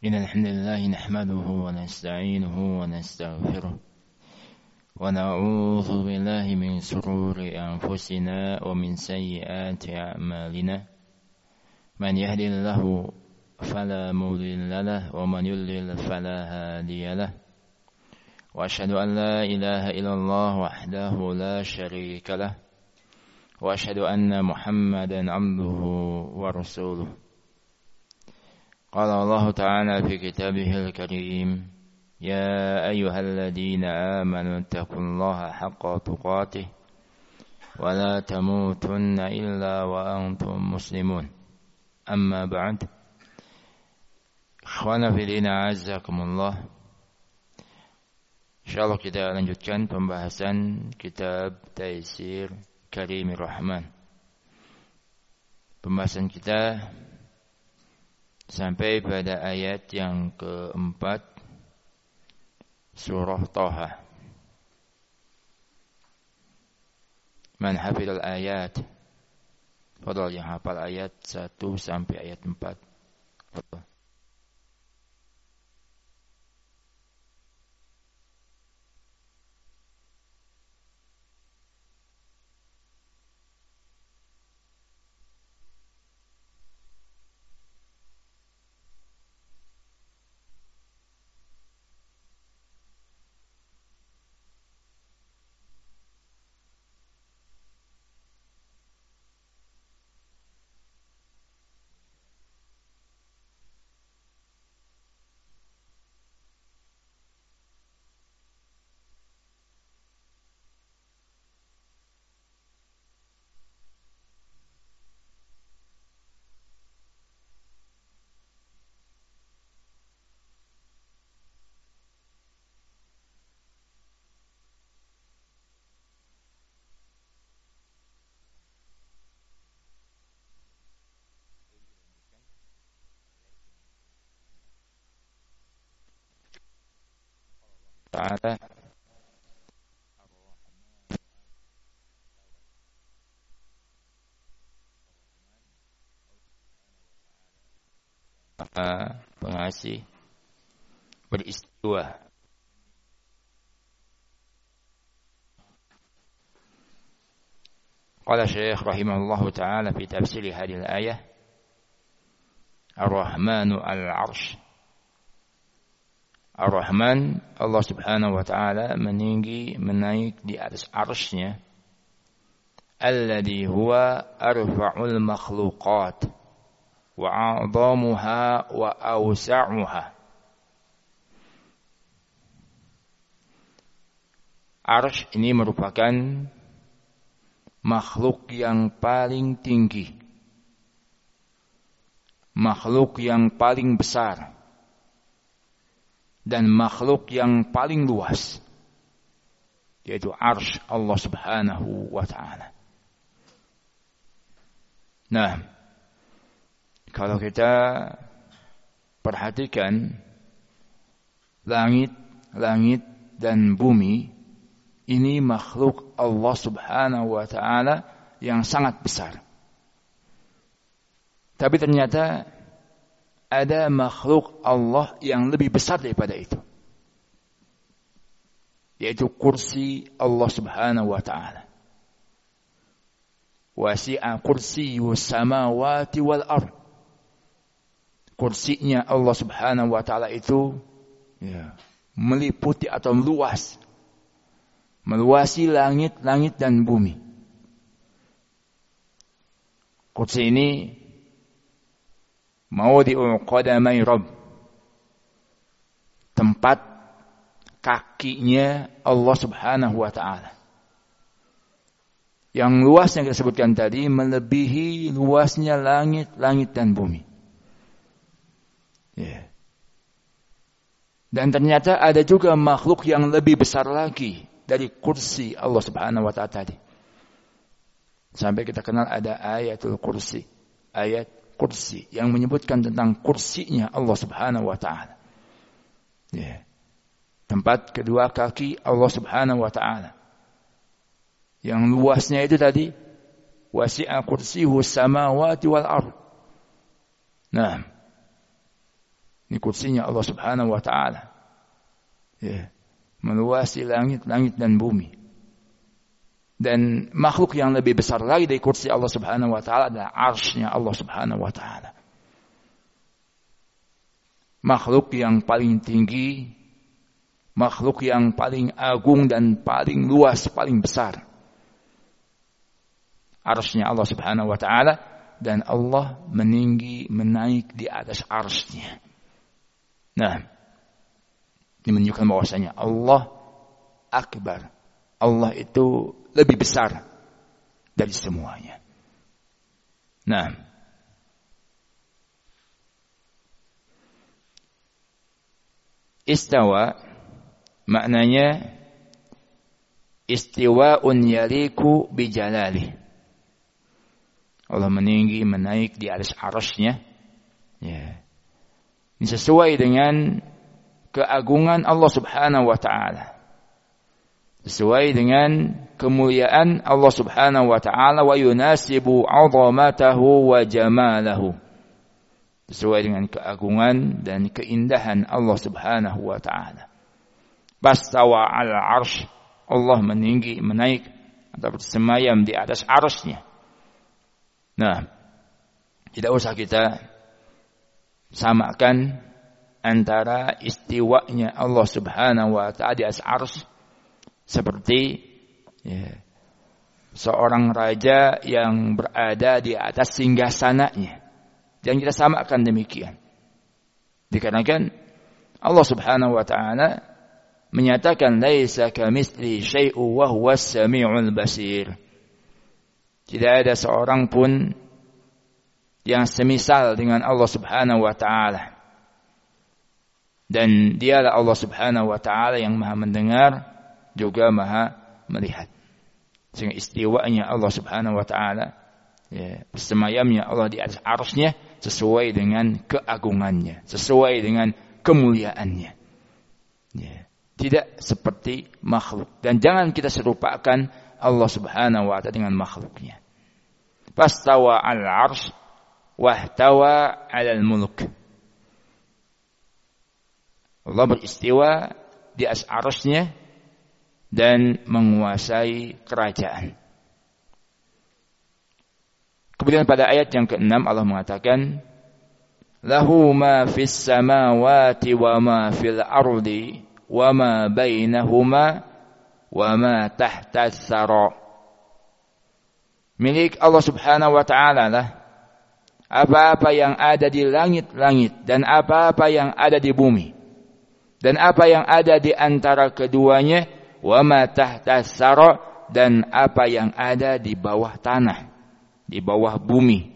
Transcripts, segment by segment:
إن الحمد لله نحمده ونستعينه ونستغفره ونعوذ بالله من شرور أنفسنا ومن سيئات أعمالنا من يهد الله فلا مضل له ومن يضلل فلا هادي له وأشهد أن لا إله إلا الله وحده لا شريك له وأشهد أن محمدا عبده ورسوله قال الله تعالى في كتابه الكريم يا أيها الذين آمنوا اتقوا الله حق تقاته ولا تموتن إلا وأنتم مسلمون أما بعد إخوانا في دين أعزكم الله InsyaAllah kita lanjutkan pembahasan kitab Taisir Karimir Rahman. Pembahasan kita sampai pada ayat yang keempat surah Taha. Man hafidhal ayat, fadal yang hafal ayat 1 sampai ayat 4. Fadal. Ta'ala pengasih beristiwa. Qala Syekh rahimahullahu ta'ala fi tafsir hadhihi al-ayah Ar-Rahmanu al-'Arsy. Ar-Rahman, Allah subhanahu wa ta'ala meninggi, menaik di atas arsy-Nya. Alladhi huwa arfa'ul makhluqat wa 'adhamuha wa awsa'uha. Arsy ini merupakan makhluk yang paling tinggi, makhluk yang paling besar, dan makhluk yang paling luas, yaitu arsy Allah subhanahu wa ta'ala. Nah, kalau kita perhatikan langit dan bumi, ini makhluk Allah subhanahu wa ta'ala yang sangat besar. Tapi ternyata ada makhluk Allah yang lebih besar daripada itu, yaitu kursi Allah subhanahu wa ta'ala. Wasi'a kursiyyus samawati wal ard. Kursinya Allah subhanahu wa ta'ala itu meliputi atau meluasi langit dan bumi. Kursi ini mawdi'u qadamai Rabb, tempat kakinya Allah subhanahu wa ta'ala. Yang luas yang kita sebutkan tadi melebihi luasnya langit dan bumi. Dan ternyata ada juga makhluk yang lebih besar lagi dari kursi Allah subhanahu wa ta'ala tadi. Sampai kita kenal ada ayatul kursi, ayat kursi yang menyebutkan tentang kursinya Allah subhanahu wa ta'ala. Tempat kedua kaki Allah subhanahu wa ta'ala. Yang luasnya itu tadi, wasi'a kursiyyus samawati wal ard. Nah, Ini kursinya Allah Subhanahu wa taala. Ya, meluasi langit-langit dan bumi. Dan makhluk yang lebih besar lagi dari kursi Allah Subhanahu wa taala adalah arsy-Nya Allah Subhanahu wa taala. Makhluk yang paling tinggi, makhluk yang paling agung dan paling luas, paling besar. Arsy-Nya Allah Subhanahu wa taala, dan Allah meninggi, menaik di atas arsy-Nya. Nah, ini menunjukkan bahwasanya Allah akbar. Allah itu lebih besar dari semuanya. Nah, istawa maknanya istiwa'un yaliku bijalali. Allah meninggi, menaik di atas arsy-Nya. Ya. Ini sesuai dengan keagungan Allah Subhanahu wa taala. Sesuai dengan kemuliaan Allah Subhanahu wa taala, wa yunasibu 'azamatahu wa jamalahu. Sesuai dengan keagungan dan keindahan Allah Subhanahu wa taala. Bastawa 'ala 'arsy, Allah meninggi, menaik atau bersemayam di atas arsy-Nya. Nah, tidak usah kita samakan antara istiwanya Allah Subhanahu wa taala di atas arsy seperti seorang raja yang berada di atas singgasananya. Dan kita samakan demikian. Dikarenakan Allah Subhanahu wa taala menyatakan laisa kamitsli syai'un wa huwas samiul basir. Tidak ada seorang pun yang semisal dengan Allah Subhanahu wa taala. Dan dialah Allah Subhanahu wa taala yang Maha mendengar juga Maha melihat. Sehingga istiwanya Allah Subhanahu wa taala, bersemayamnya Allah di atas arsy-Nya sesuai dengan keagungannya, sesuai dengan kemuliaannya. Tidak seperti makhluk, dan jangan kita serupakan Allah Subhanahu wa taala dengan makhluknya. Fastawa 'alal 'arsy wahtawa 'alal mulk. Allah beristiwa di atas arsy-Nya dan menguasai kerajaan. Kemudian pada ayat yang ke-6 Allah mengatakan, lahu ma fis samawati wa ma fil ardi wa ma bainahuma wa ma tahta tsara. Milik Allah Subhanahu wa taala lah apa-apa yang ada di langit-langit dan apa-apa yang ada di bumi dan apa yang ada di antara keduanya, wa ma tahta tsara, dan apa yang ada di bawah tanah, di bawah bumi.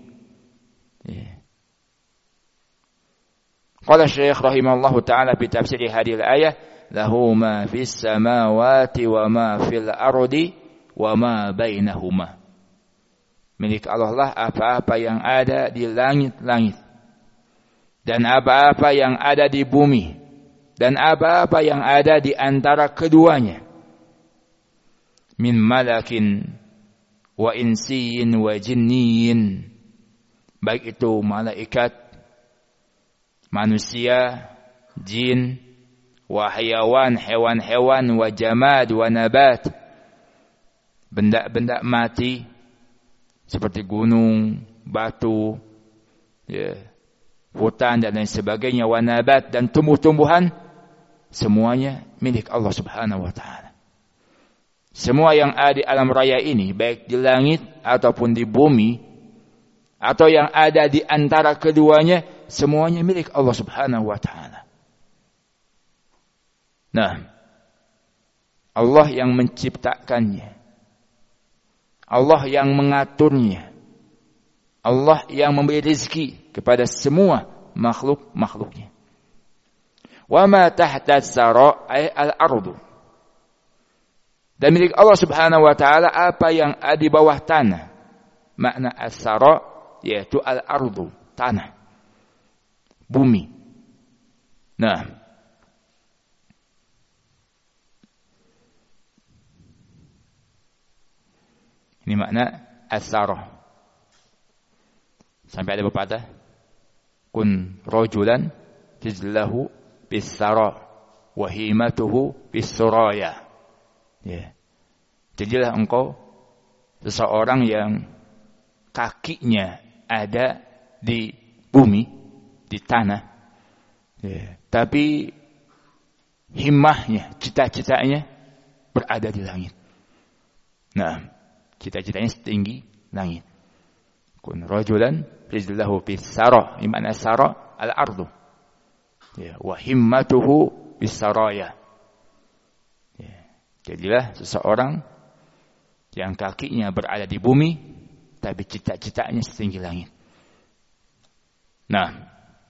Qala Syekh rahimahullahu taala fi tafsir hadhihi al-ayah, lahu ma fis samawati wa ma fil ardi wa ma bainahuma. Milik Allah lah apa-apa yang ada di langit-langit dan apa-apa yang ada di bumi dan apa-apa yang ada di antara keduanya. Min malakin wa insiyin wa jinniyin, baik itu malaikat, manusia, jin, wa hayawan, hewan-hewan, wa jamad, wa nabat, benda-benda mati seperti gunung, batu, hutan dan lain sebagainya, wa nabat, dan tumbuh-tumbuhan, semuanya milik Allah Subhanahu wa taala. Semua yang ada di alam raya ini, baik di langit ataupun di bumi, atau yang ada di antara keduanya, semuanya milik Allah Subhanahu wa taala. Nah, Allah yang menciptakannya, Allah yang mengaturnya, Allah yang memberi rezeki kepada semua makhluk-makhluknya. Wa ma tahta tsara ay al-ardu. Dan milik Allah Subhanahu wa taala apa yang ada di bawah tanah. Makna as-tsara yaitu al-ardu, tanah, bumi. Nah, ini makna as-tsara. Sampai ada pepatah, kun rajulan rijlahu bis-sara wa himatuhu bis-suraya. Ya. Jadilah engkau seseorang yang kakinya ada di bumi, di tanah. Ya. Tapi himmahnya, cita-citanya berada di langit. Nah, cita-citanya setinggi langit. Kun rajulan rijlahu bis-sara, imana sara al-ardu. Ya, wa himmatuhu bis-saraya. Ya, jadilah seseorang yang kakinya berada di bumi tapi cita-citanya setinggi langit. Nah,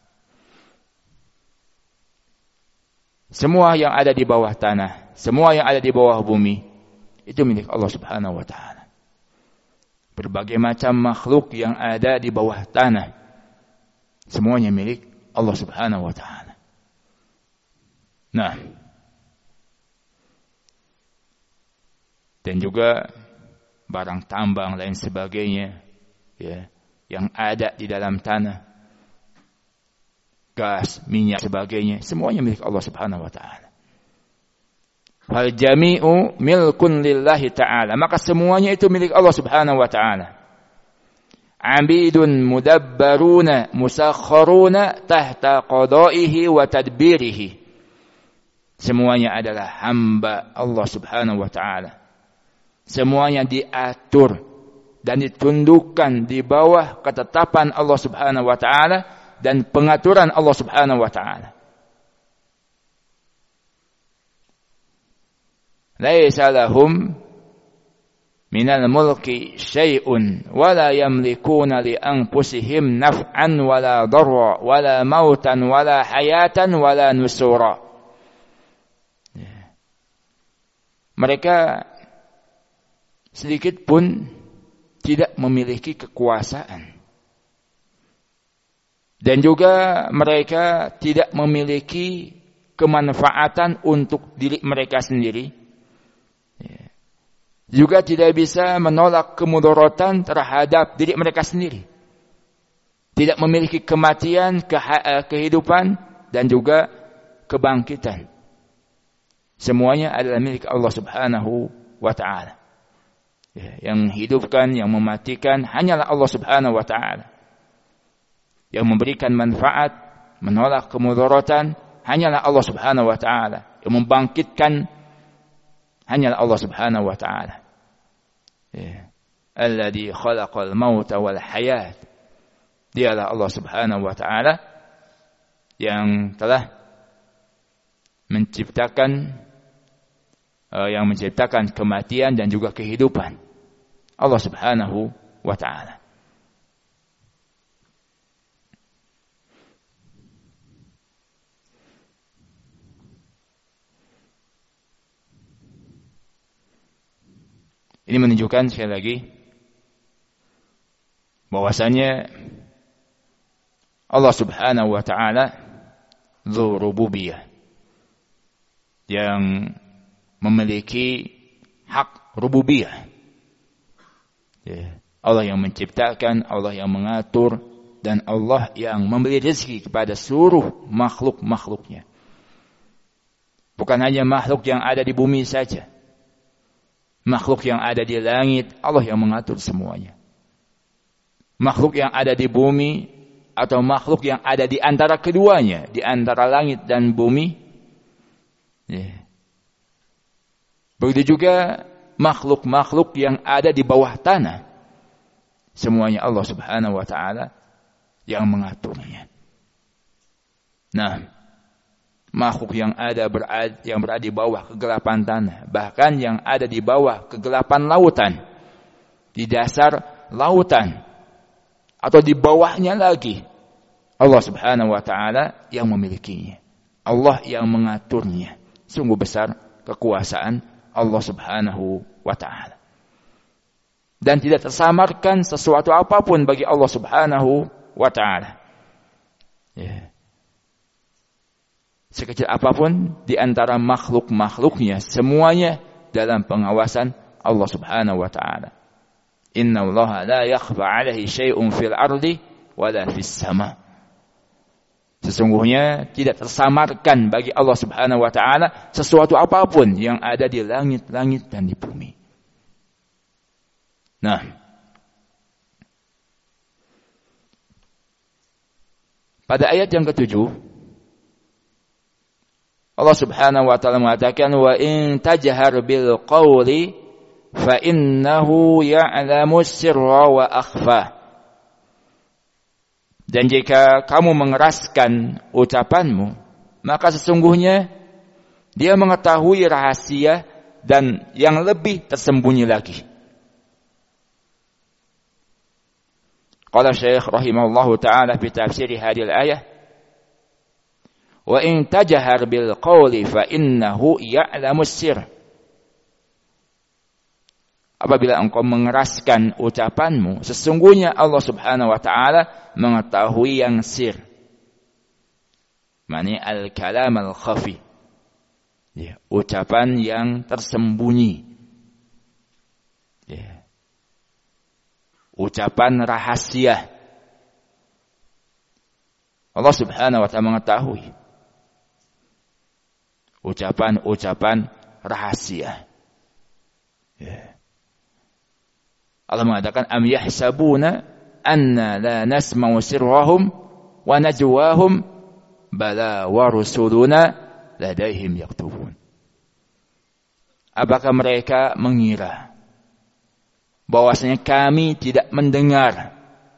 semua yang ada di bawah tanah, semua yang ada di bawah bumi itu milik Allah Subhanahu wa taala. Berbagai macam makhluk yang ada di bawah tanah semuanya milik Allah Subhanahu wa taala. Nah, dan juga barang tambang lain sebagainya, ya, yang ada di dalam tanah, gas, minyak sebagainya, semuanya milik Allah Subhanahu wa taala. Fal jami'u milkun lillahi ta'ala, maka semuanya itu milik Allah Subhanahu wa taala. Abidun mudabbaruna musakharuna tahta qada'ihi wa tadbirihi. Semuanya adalah hamba Allah Subhanahu wa taala. Semuanya diatur dan ditundukkan di bawah ketetapan Allah Subhanahu wa taala dan pengaturan Allah Subhanahu wa taala. Laisa lahum minal mulki syai'un wa la yamlikuna li anfusihim naf'an wa la darra wa la mautan wa la hayatan wa la nusura. Mereka sedikit pun tidak memiliki kekuasaan. Dan juga mereka tidak memiliki kemanfaatan untuk diri mereka sendiri. Juga tidak bisa menolak kemudaratan terhadap diri mereka sendiri. Tidak memiliki kematian, kehidupan, dan juga kebangkitan. Semuanya adalah milik Allah Subhanahu wa ta'ala. Yang menghidupkan, yang mematikan hanyalah Allah Subhanahu wa ta'ala. Yang memberikan manfaat, menolak kemudaratan hanyalah Allah Subhanahu wa ta'ala. Yang membangkitkan hanyalah Allah Subhanahu wa ta'ala. Alladzi khalaqal mauta wal hayat. Dialah Allah Subhanahu wa ta'ala yang telah menciptakan kematian dan juga kehidupan. Allah Subhanahu wa ta'ala. Ini menunjukkan sekali lagi bahwasanya Allah Subhanahu wa ta'ala dzu rububiyah, yang memiliki hak rububiyah. Allah yang menciptakan, Allah yang mengatur, dan Allah yang memberi rezeki kepada seluruh makhluk-makhluknya. Bukan hanya makhluk yang ada di bumi saja. Makhluk yang ada di langit, Allah yang mengatur semuanya. Makhluk yang ada di bumi atau makhluk yang ada di antara keduanya, di antara langit dan bumi. Begitu juga makhluk-makhluk yang ada di bawah tanah. Semuanya Allah Subhanahu wa ta'ala yang mengaturnya. Nah, makhluk yang berada di bawah kegelapan tanah, bahkan yang ada di bawah kegelapan lautan, di dasar lautan, atau di bawahnya lagi, Allah Subhanahu wa ta'ala yang memilikinya. Allah yang mengaturnya. Sungguh besar kekuasaan Allah Subhanahu wa ta'ala. Dan tidak tersamarkan sesuatu apapun bagi Allah Subhanahu wa ta'ala. Sekecil apapun di antara makhluk-makhluknya, semuanya dalam pengawasan Allah Subhanahu wa ta'ala. Inna Allah la yakhfa 'alaihi syai'un fil ardi wala fis sama. Sesungguhnya tidak tersamarkan bagi Allah Subhanahu wa taala sesuatu apapun yang ada di langit-langit dan di bumi. Nah, pada ayat yang ketujuh, Allah Subhanahu wa taala mengatakan, wa in tajhar bil qawli fa innahu ya'lamu sirra wa akhfa. Dan jika kamu mengeraskan ucapanmu, maka sesungguhnya dia mengetahui rahasia dan yang lebih tersembunyi lagi. Qala Syekh rahimahullahu ta'ala fi tafsir hadhihi al-ayah, wa in tajhar bil qawli fa innahu ya'lamu sirr. Apabila engkau mengeraskan ucapanmu, sesungguhnya Allah Subhanahu wa taala mengetahui yang sir. Mani al-kalam al-khafi. Ya, ucapan yang tersembunyi. Ya. Ucapan rahasia. Allah Subhanahu wa taala mengetahui ucapan-ucapan rahasia. Ya. Allah mengatakan, am yahsabuna anna la nasma'u sirrahum wa najwahum bala wa rusuluna ladaihim yaktubun. Apakah mereka mengira bahwasanya kami tidak mendengar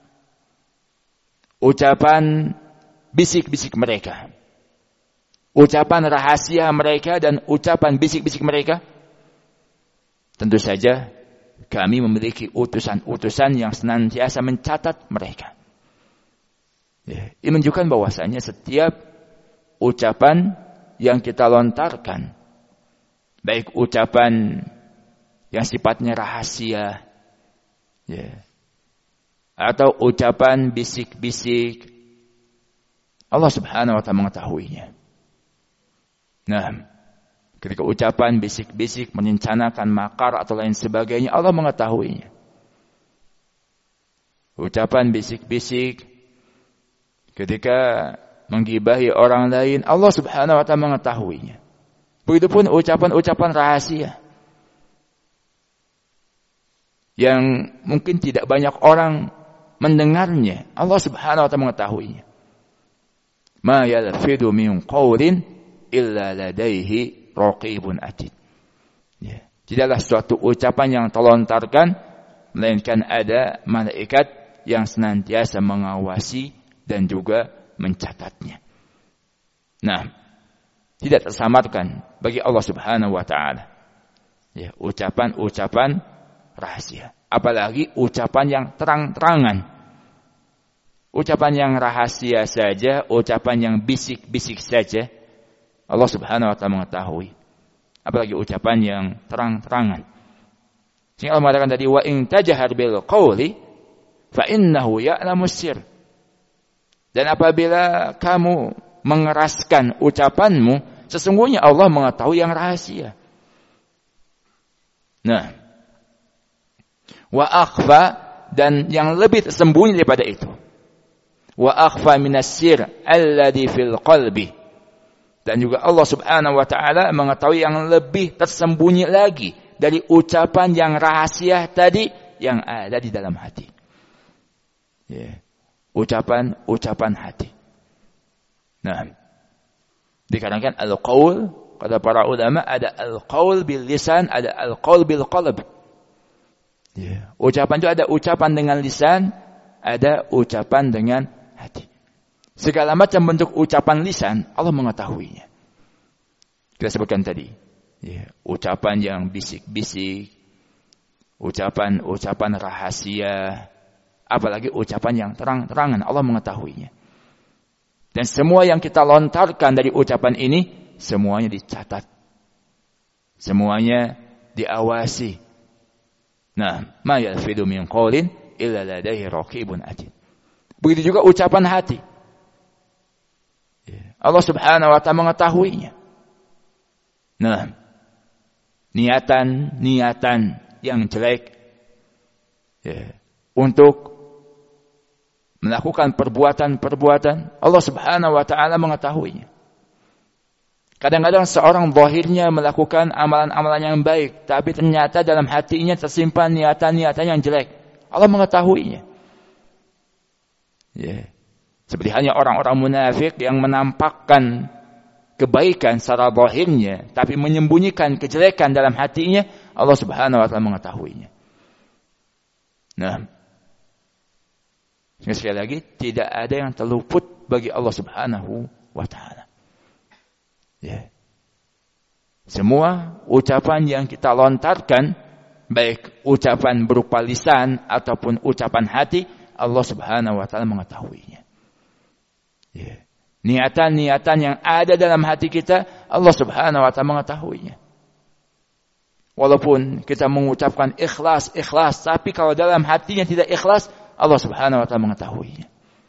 ucapan bisik-bisik mereka, ucapan rahasia mereka dan ucapan bisik-bisik mereka? Tentu saja kami memiliki utusan-utusan yang senantiasa mencatat mereka. Ya, ini menunjukkan bahwasanya setiap ucapan yang kita lontarkan, baik ucapan yang sifatnya rahasia, ya, atau ucapan bisik-bisik, Allah Subhanahu wa taala mengetahuinya. Nah, ketika ucapan bisik-bisik merencanakan makar atau lain sebagainya, Allah mengetahuinya. Ucapan bisik-bisik ketika menggibahi orang lain, Allah Subhanahu wa taala mengetahuinya. Begitupun ucapan-ucapan rahasia yang mungkin tidak banyak orang mendengarnya, Allah Subhanahu wa taala mengetahuinya. Ma yalfidu min qawlin illa ladaihi raqibun atid. Ya. Tidaklah suatu ucapan yang terlontarkan melainkan ada malaikat yang senantiasa mengawasi dan juga mencatatnya. Nah, tidak tersamarkan bagi Allah Subhanahu wa taala. Ya, ucapan-ucapan rahasia, apalagi ucapan yang terang-terangan. Ucapan yang rahasia saja, ucapan yang bisik-bisik saja, Allah Subhanahu wa taala mengetahui. Apalagi ucapan yang terang-terangan. Sehingga Allah mengatakan tadi, wa in tajhar bil qawli fa innahu ya'lamu sirr. Dan apabila kamu mengeraskan ucapanmu, sesungguhnya Allah mengetahui yang rahasia. Nah, wa akhfa, dan yang lebih tersembunyi daripada itu. Wa akhfa minas sirr alladhi fil qalbi. Dan juga Allah Subhanahu wa taala mengetahui yang lebih tersembunyi lagi dari ucapan yang rahasia tadi yang ada di dalam hati. Ya. Ucapan hati. Nah, dikarenakan al-qaul, kata para ulama, ada al-qaul bil lisan, ada al-qaul bil qalb. Ya. Ucapan itu ada ucapan dengan lisan, ada ucapan dengan hati. Segala macam bentuk ucapan lisan, Allah mengetahuinya. Kita sebutkan tadi, ya, ucapan yang bisik-bisik, ucapan rahasia, apalagi ucapan yang terang-terangan, Allah mengetahuinya. Dan semua yang kita lontarkan dari ucapan ini, semuanya dicatat. Semuanya diawasi. Nah, ma yalfidu min qawlin illa ladaihi raqibun atid. Begitu juga ucapan hati. Allah Subhanahu wa taala mengetahuinya. Nah, niatan yang jelek, ya, untuk melakukan perbuatan-perbuatan, Allah Subhanahu wa taala mengetahuinya. Kadang-kadang seorang zahirnya melakukan amalan-amalan yang baik, tapi ternyata dalam hatinya tersimpan niatan-niatan yang jelek. Allah mengetahuinya. Seperti hanya orang-orang munafik yang menampakkan kebaikan secara zahirnya, tapi menyembunyikan kejelekan dalam hatinya, Allah Subhanahu wa taala mengetahuinya. Nah, sekali lagi, tidak ada yang terluput bagi Allah Subhanahu wa taala. Semua ucapan yang kita lontarkan, baik ucapan berupa lisan ataupun ucapan hati, Allah Subhanahu wa taala mengetahuinya. Niatan-niatan yang ada dalam hati kita, Allah Subhanahu wa taala mengetahuinya. Walaupun kita mengucapkan ikhlas, tapi kalau dalam hatinya tidak ikhlas, Allah Subhanahu wa taala mengetahuinya.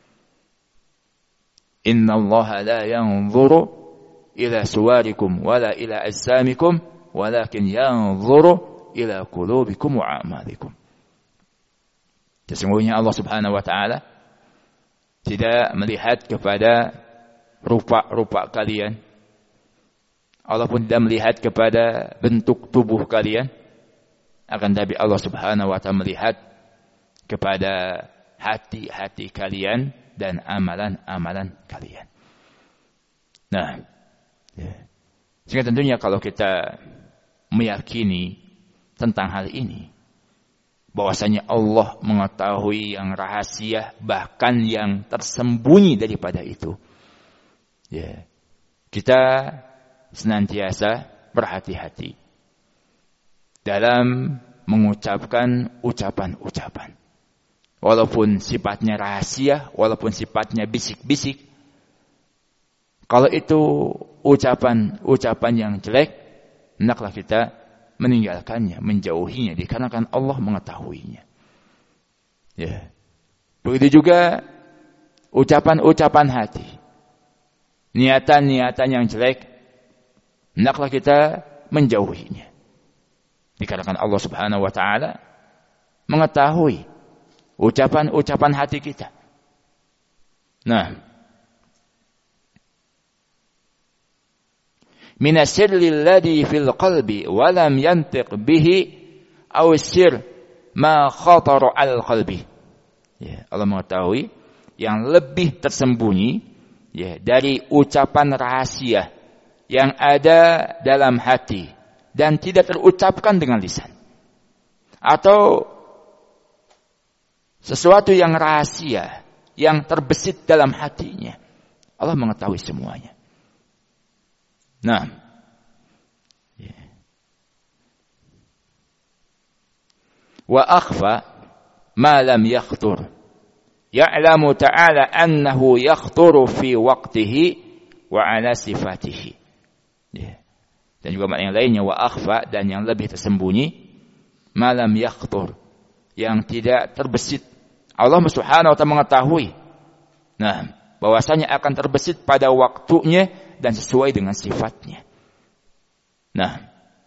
Innallaha la yanzuru ila suwarikum wala ila ajsamikum walakin yanzuru ila qulubikum wa a'malikum. Sesungguhnya Allah Subhanahu wa taala tidak melihat kepada rupa-rupa kalian. Allah pun tidak melihat kepada bentuk tubuh kalian. Akan tapi Allah Subhanahu wa taala melihat kepada hati-hati kalian dan amalan-amalan kalian. Nah, sehingga tentunya kalau kita meyakini tentang hal ini, bahwasanya Allah mengetahui yang rahasia, bahkan yang tersembunyi daripada itu, kita senantiasa berhati-hati dalam mengucapkan ucapan-ucapan. Walaupun sifatnya rahasia, walaupun sifatnya bisik-bisik, kalau itu ucapan-ucapan yang jelek, hendaklah kita meninggalkannya, menjauhinya, dikarenakan Allah mengetahuinya. Begitu juga ucapan-ucapan hati, niatan-niatan yang jelek, hendaklah kita menjauhinya, dikarenakan Allah Subhanahu wa taala mengetahui ucapan-ucapan hati kita. Nah, min asirri alladhi fil qalbi wa lam yantiq bihi aw sir ma khatara al qalbi. Allah mengetahui yang lebih tersembunyi dari ucapan rahasia yang ada dalam hati dan tidak terucapkan dengan lisan, atau sesuatu yang rahasia yang terbesit dalam hatinya. Allah mengetahui semuanya. Nah, wa akhfa ma lam yakhtur, ya'lamu ta'ala annahu yakhturu fi waqtihi wa ala sifatihi. Dan juga makna yang lainnya, wa akhfa, dan yang lebih tersembunyi, ma lam yakhtur, yang tidak terbesit. Allah Subhanahu wa taala mengetahui. Nah, bahwasanya akan terbesit pada waktunya dan sesuai dengan sifatnya. Nah,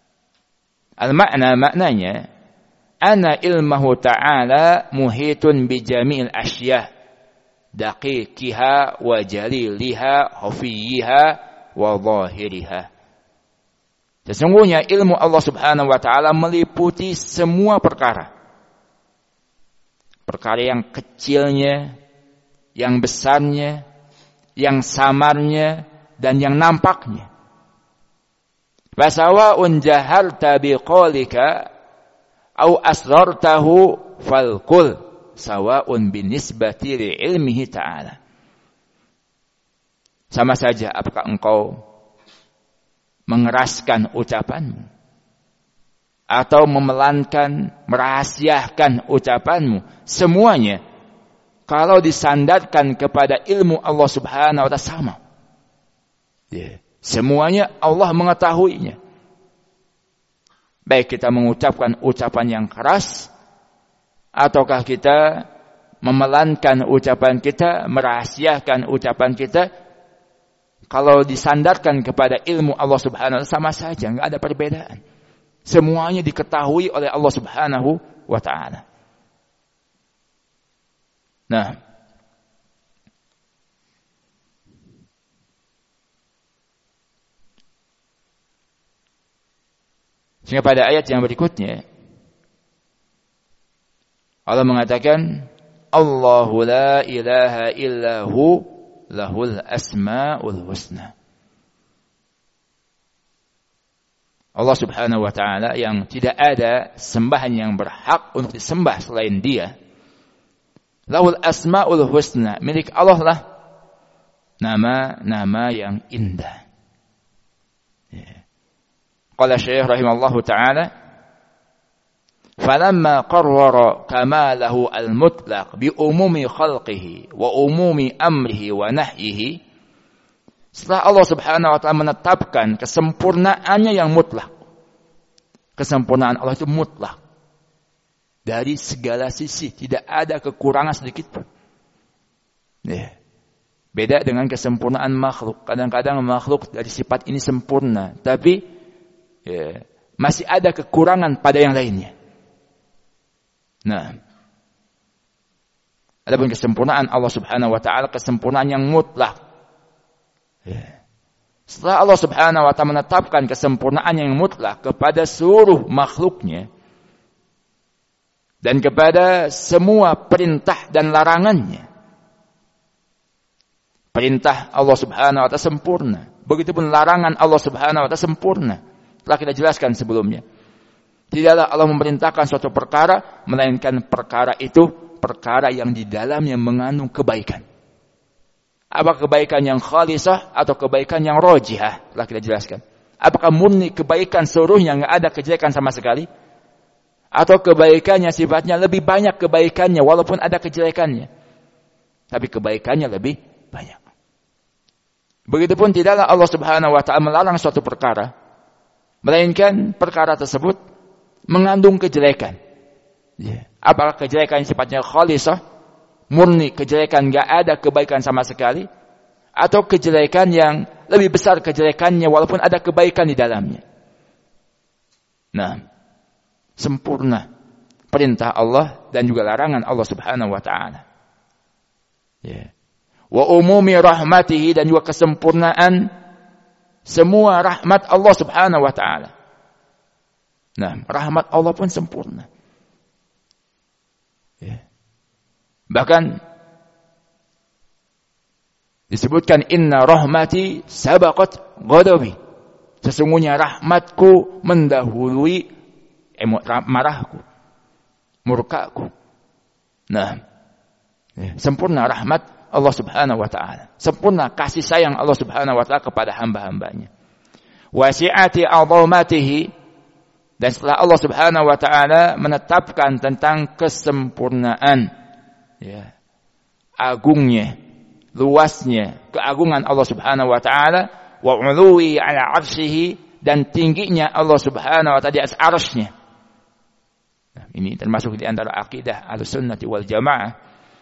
maknanya anna ilmahu ta'ala muhitun bi jami'il asya' daqiqiha wa jaliliha khafiyiha wa zahiriha. Sesungguhnya ilmu Allah Subhanahu wa taala meliputi semua perkara. Perkara yang kecilnya, yang besarnya, yang samarnya, dan yang nampaknya. Fasawa'un jaharta biqaulika au asrartahu falqul sawa'un binisbati li ilmihi ta'ala. Sama saja apakah engkau mengeraskan ucapanmu atau memelankan, merahasiakan ucapanmu, semuanya kalau disandarkan kepada ilmu Allah Subhanahu wa taala sama. Semuanya Allah mengetahuinya. Baik kita mengucapkan ucapan yang keras, ataukah kita memelankan ucapan kita, merahasiakan ucapan kita, kalau disandarkan kepada ilmu Allah Subhanahu wa taala sama saja, enggak ada perbedaan. Semuanya diketahui oleh Allah Subhanahu wa taala. Nah, Sehingga pada ayat yang berikutnya Allah mengatakan Allahu la ilaha illahu lahul asmaul husna. Allah subhanahu wa ta'ala yang tidak ada sembahan yang berhak untuk disembah selain dia. Lahul asmaul husna, milik Allah lah nama-nama yang indah. Qala Syekh rahimallahu ta'ala falamma qarrara kamalahu al-mutlaq bi umumi khalqihi wa umumi amrihi wa nahyihi, setelah Allah subhanahu wa ta'ala menetapkan kesempurnaannya yang mutlak. Kesempurnaan Allah itu mutlak dari segala sisi, tidak ada kekurangan sedikit pun. Beda dengan kesempurnaan makhluk. Kadang-kadang makhluk dari sifat ini sempurna, tapi masih ada kekurangan pada yang lainnya. Nah, adapun kesempurnaan Allah subhanahu wa ta'ala, kesempurnaan yang mutlak. Setelah Allah subhanahu wa ta'ala menetapkan kesempurnaan yang mutlak kepada seluruh makhluknya dan kepada semua perintah dan larangannya. Perintah Allah subhanahu wa ta'ala sempurna. Begitupun larangan Allah subhanahu wa ta'ala sempurna. Telah kita jelaskan sebelumnya. Tidaklah Allah memerintahkan suatu perkara, melainkan perkara itu perkara yang di dalamnya mengandung kebaikan. Apa kebaikan yang khalisah atau kebaikan yang rajihah? Telah kita jelaskan. Apakah murni kebaikan seluruhnya, nggak ada kejelekan sama sekali? Atau kebaikannya sifatnya lebih banyak kebaikannya walaupun ada kejelekannya, tapi kebaikannya lebih banyak. Begitupun tidaklah Allah subhanahu wa ta'ala melarang suatu perkara, melainkan perkara tersebut mengandung kejelekan. Apakah kejelekan sifatnya khalisah, murni kejelekan, nggak ada kebaikan sama sekali, atau kejelekan yang lebih besar kejelekannya walaupun ada kebaikan di dalamnya. Nah, sempurna perintah Allah dan juga larangan Allah subhanahu wa ta'ala. Wa umumi rahmatihi, dan juga kesempurnaan semua rahmat Allah subhanahu wa ta'ala. Nah, rahmat Allah pun sempurna. Bahkan disebutkan inna rahmati sabaqat ghadabi. Sesungguhnya rahmatku mendahului marahku, murkaku. Nah, sempurna rahmat Allah subhanahu wa ta'ala. Sempurna kasih sayang Allah subhanahu wa ta'ala kepada hamba-hambanya. Wasi'ati azamatihi, dan setelah Allah subhanahu wa ta'ala menetapkan tentang kesempurnaan, agungnya, luasnya keagungan Allah subhanahu wa ta'ala, wa uluwi ala arsyihi, dan tingginya Allah subhanahu wa ta'ala di atas arsy-Nya. Nah, ini termasuk di antara akidah Ahlussunnah wal Jamaah,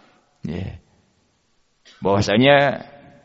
bahwasanya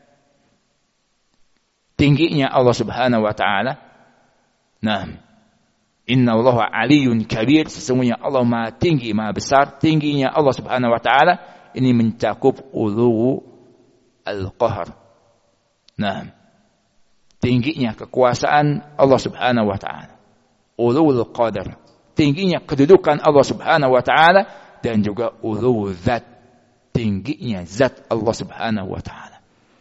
tingginya Allah subhanahu wa ta'ala. Nah, inna Allah aliyun kabir, sesungguhnya Allah maha tinggi, maha besar. Tingginya Allah subhanahu wa ta'ala ini mencakup ulu al-qahr. Nah, tingginya kekuasaan Allah subhanahu wa ta'ala, ulu al-qadar, tingginya kedudukan Allah subhanahu wa ta'ala, dan juga ulu zat, tingginya zat Allah subhanahu wa ta'ala.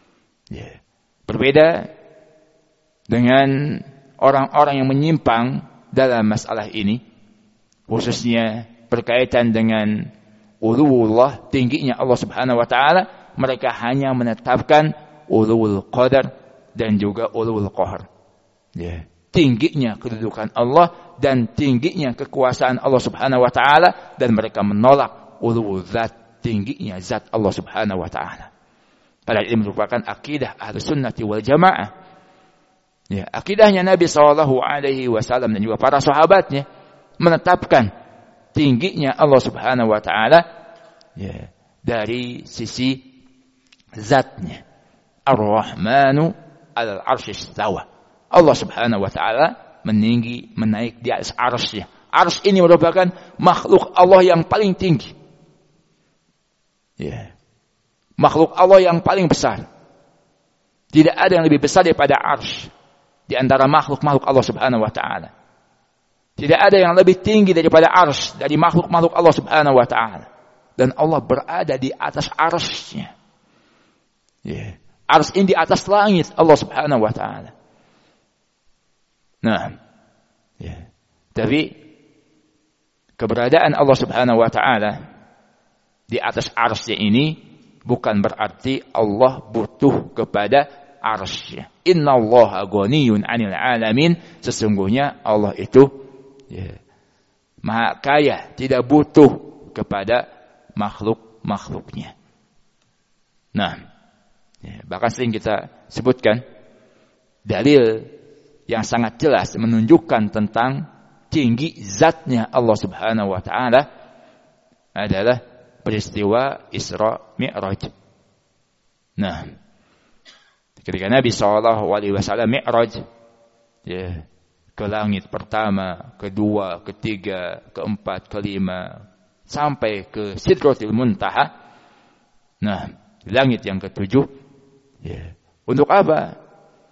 Berbeda dengan orang-orang yang menyimpang dalam masalah ini, khususnya berkaitan dengan uluwullah, tingginya Allah subhanahu wa ta'ala. Mereka hanya menetapkan uluwul qadar dan juga uluwul qahr. Tingginya kedudukan Allah dan tingginya kekuasaan Allah subhanahu wa ta'ala, dan mereka menolak uluwul zat, tingginya zat Allah subhanahu wa ta'ala. Padahal ini merupakan akidah Ahlussunnah wal Jamaah. Akidahnya Nabi SAW dan juga para sahabatnya menetapkan tingginya Allah subhanahu wa ta'ala dari sisi zatnya. Ar-Rahmanu alal arsy istawa. Allah subhanahu wa ta'ala meninggi, menaik di atas arsy-Nya. Arsy ini merupakan makhluk Allah yang paling tinggi. Makhluk Allah yang paling besar. Tidak ada yang lebih besar daripada arsy di antara makhluk-makhluk Allah subhanahu wa ta'ala. Tidak ada yang lebih tinggi daripada arsy dari makhluk-makhluk Allah Subhanahu wa taala. Dan Allah berada di atas arsy-Nya. Ya. Arsy ini di atas langit Allah Subhanahu wa taala. Nah, ya. Tapi keberadaan Allah Subhanahu wa taala di atas arsy ini bukan berarti Allah butuh kepada arsy. Innallaha ghaniyun 'anil 'alamin. Sesungguhnya Allah itu Maha kaya, tidak butuh kepada makhluk-makhluknya. Nah, bahkan sering kita sebutkan dalil yang sangat jelas menunjukkan tentang tinggi zatnya Allah Subhanahu wa taala adalah peristiwa Isra Mi'raj. Nah, ketika Nabi SAW Mi'raj ke langit pertama, kedua, ketiga, keempat, kelima, sampai ke Sidratul Muntaha. Nah, langit yang ketujuh. Untuk apa?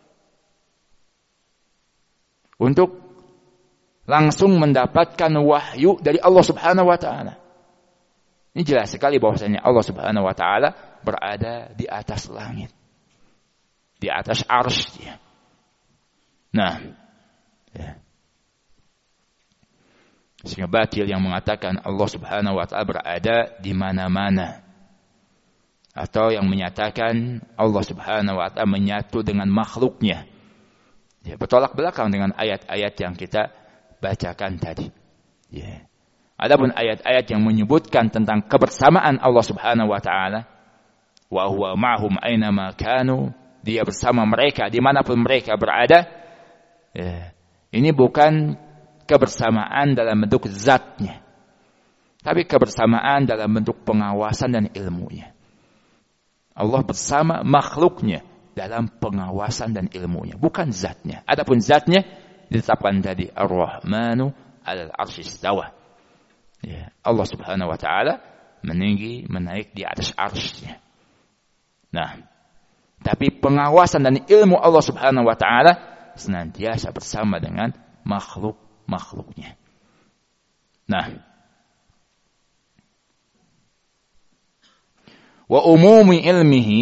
Untuk langsung mendapatkan wahyu dari Allah Subhanahu wa taala. Ini jelas sekali bahwasanya Allah Subhanahu wa taala berada di atas langit. Di atas arsy. Nah, sehingga batil yang mengatakan Allah Subhanahu wa taala berada di mana-mana, atau yang menyatakan Allah Subhanahu wa taala menyatu dengan makhluknya, bertolak belakang dengan ayat-ayat yang kita bacakan tadi. Adapun ayat-ayat yang menyebutkan tentang kebersamaan Allah Subhanahu wa taala, wa huwa ma'hum aina ma kanu, dia bersama mereka dimanapun mereka berada, ini bukan kebersamaan dalam bentuk zatnya, tapi kebersamaan dalam bentuk pengawasan dan ilmunya. Allah bersama makhluknya dalam pengawasan dan ilmunya, bukan zatnya. Adapun zatnya ditetapkan tadi Ar-Rahmanu 'alal 'arsy istawa. Allah Subhanahu wa taala meninggi, menaik di atas arsy-Nya. Nah, tapi pengawasan dan ilmu Allah Subhanahu wa taala senantiasa bersama dengan makhluk-makhluknya. Nah, wa umumi ilmihi,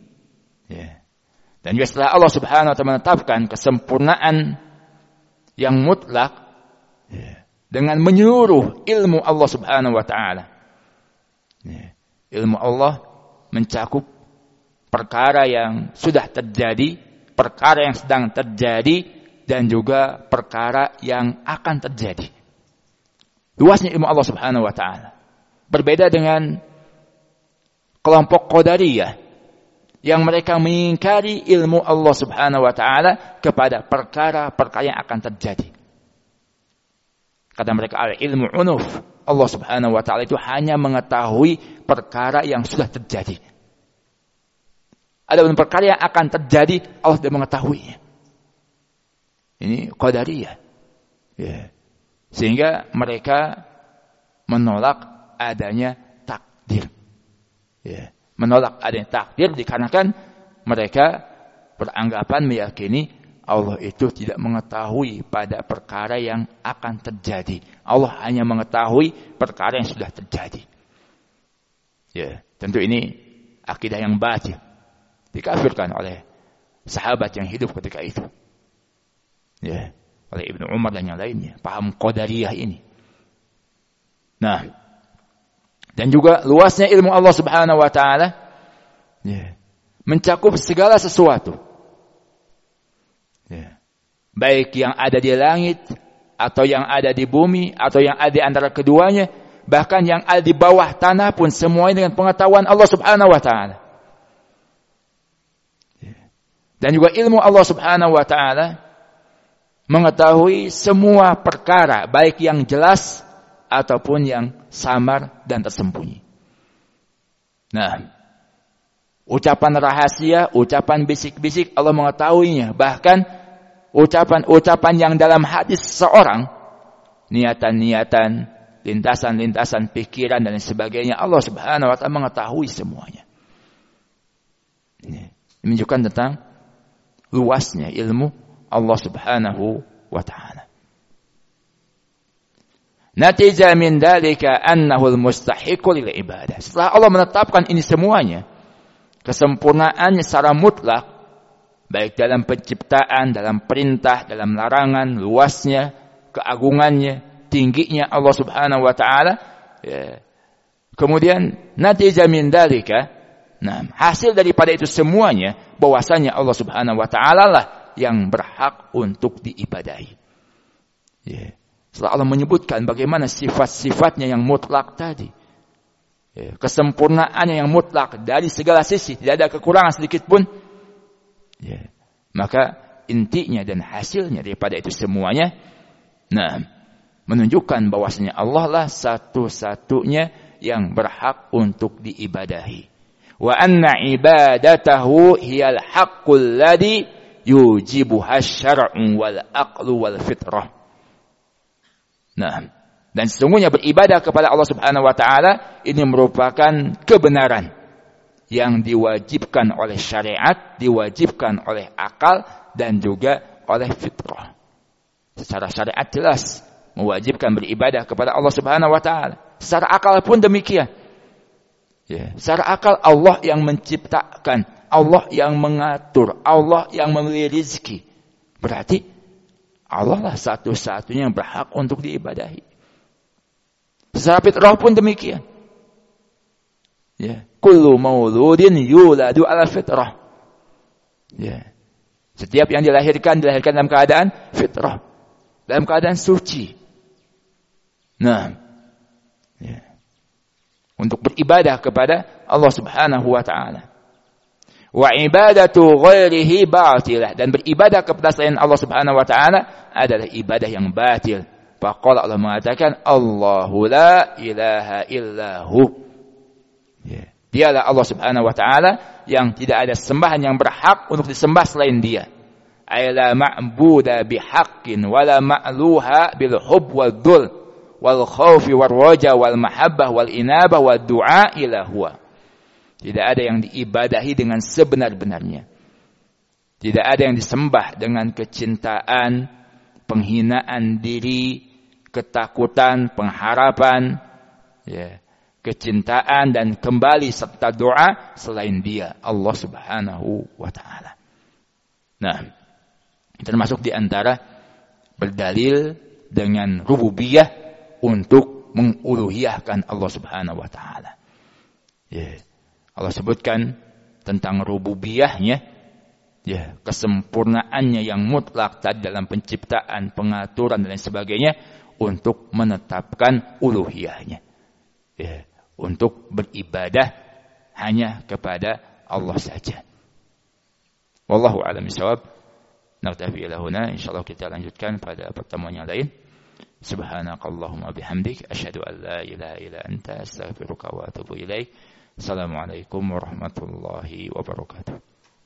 dan juga setelah Allah Subhanahu wa taala menetapkan kesempurnaan yang mutlak dengan menyeluruh ilmu Allah Subhanahu wa taala. Ilmu Allah mencakup perkara yang sudah terjadi, perkara yang sedang terjadi, dan juga perkara yang akan terjadi. Luasnya ilmu Allah Subhanahu wa taala. Berbeda dengan kelompok Qadariyah yang mereka mengingkari ilmu Allah Subhanahu wa taala kepada perkara-perkara yang akan terjadi. Kata mereka, al-ilmu unuf. Allah Subhanahu wa taala itu hanya mengetahui perkara yang sudah terjadi. Adapun perkara yang akan terjadi, Allah tidak mengetahuinya. Ini Qadariyah. Sehingga mereka menolak adanya takdir. Menolak adanya takdir dikarenakan mereka beranggapan meyakini Allah itu tidak mengetahui pada perkara yang akan terjadi. Allah hanya mengetahui perkara yang sudah terjadi. Tentu ini akidah yang batil. Dikafirkan oleh sahabat yang hidup ketika itu. Oleh Ibnu Umar dan yang lainnya. Paham Qadariyah ini. Nah, dan juga luasnya ilmu Allah Subhanahu wa taala mencakup segala sesuatu. Baik yang ada di langit, atau yang ada di bumi, atau yang ada di antara keduanya, bahkan yang ada di bawah tanah pun semuanya dengan pengetahuan Allah Subhanahu wa taala. Dan juga ilmu Allah Subhanahu wa taala mengetahui semua perkara, baik yang jelas ataupun yang samar dan tersembunyi. Nah, ucapan rahasia, ucapan bisik-bisik Allah mengetahuinya. Bahkan ucapan-ucapan yang dalam hati seseorang, niatan-niatan, lintasan-lintasan pikiran dan sebagainya, Allah Subhanahu wa taala mengetahui semuanya. Ini menunjukkan tentang luasnya ilmu Allah Subhanahu wa taala. natija min dzalika annahu al-mustahiqu lil ibadah. Setelah Allah menetapkan ini semuanya, kesempurnaannya secara mutlak, baik dalam penciptaan, dalam perintah, dalam larangan, luasnya, keagungannya, tingginya Allah Subhanahu wa taala, ya. Kemudian natija min dzalika, nah, hasil daripada itu semuanya bahwasanya Allah Subhanahu wa taala lah yang berhak untuk diibadahi. Ya. Setelah Allah menyebutkan bagaimana sifat-sifatnya yang mutlak tadi, ya, kesempurnaannya yang mutlak dari segala sisi, tidak ada kekurangan sedikit pun, ya, maka intinya dan hasilnya daripada itu semuanya, nah, menunjukkan bahwasanya Allah lah satu-satunya yang berhak untuk diibadahi. Wa anna ibadatahu hiyal haqqul ladzi yujibuha syar'u wal aqlu wal fitrah. Nah, dan sesungguhnya beribadah kepada Allah Subhanahu wa taala ini merupakan kebenaran yang diwajibkan oleh syariat, diwajibkan oleh akal dan juga oleh fitrah. Secara syariat jelas mewajibkan beribadah kepada Allah Subhanahu wa taala. Secara akal pun demikian. Ya, secara akal Allah yang menciptakan, Allah yang mengatur, Allah yang memberi rezeki. Berarti Allah lah satu-satunya yang berhak untuk diibadahi. Secara fitrah pun demikian. Ya, kullu mauludin yuladu ala fitrah. Ya. Setiap yang dilahirkan dalam keadaan fitrah, dalam keadaan suci. Nah, ya, untuk beribadah kepada Allah Subhanahu wa taala. Wa ibadatu ghairihi batilah, dan beribadah kepada selain Allah Subhanahu wa taala adalah ibadah yang batil. Faqala Allah mengatakan Allahu la ilaha illahu. Ya, dialah Allah Subhanahu wa taala yang tidak ada sembahan yang berhak untuk disembah selain Dia. Aila ma'buda bihaqqin wala ma'luha bil hubb wal dhul wal khaufi wal raja wal mahabbah wal inabah wal du'a ila huwa. Tidak ada yang diibadahi dengan sebenar-benarnya. Tidak ada yang disembah dengan kecintaan, penghinaan diri, ketakutan, pengharapan, ya, kecintaan dan kembali serta doa selain Dia, Allah Subhanahu wa taala. Nah, termasuk di antara berdalil dengan rububiyah untuk menguluhiyahkan Allah Subhanahu wa taala. Ya. Allah sebutkan tentang rububiyahnya, ya, kesempurnaannya yang mutlak tadi dalam penciptaan, pengaturan dan lain sebagainya untuk menetapkan uluhiyahnya. Ya, untuk beribadah hanya kepada Allah saja. Wallahu a'lam bishawab. Naktafi ila huna, insyaallah kita lanjutkan pada pertemuan yang lain. Subhanakallahumma bihamdik asyhadu an la ilaha illa anta astaghfiruka wa atubu ilaik. Assalamualaikum warahmatullahi wabarakatuh.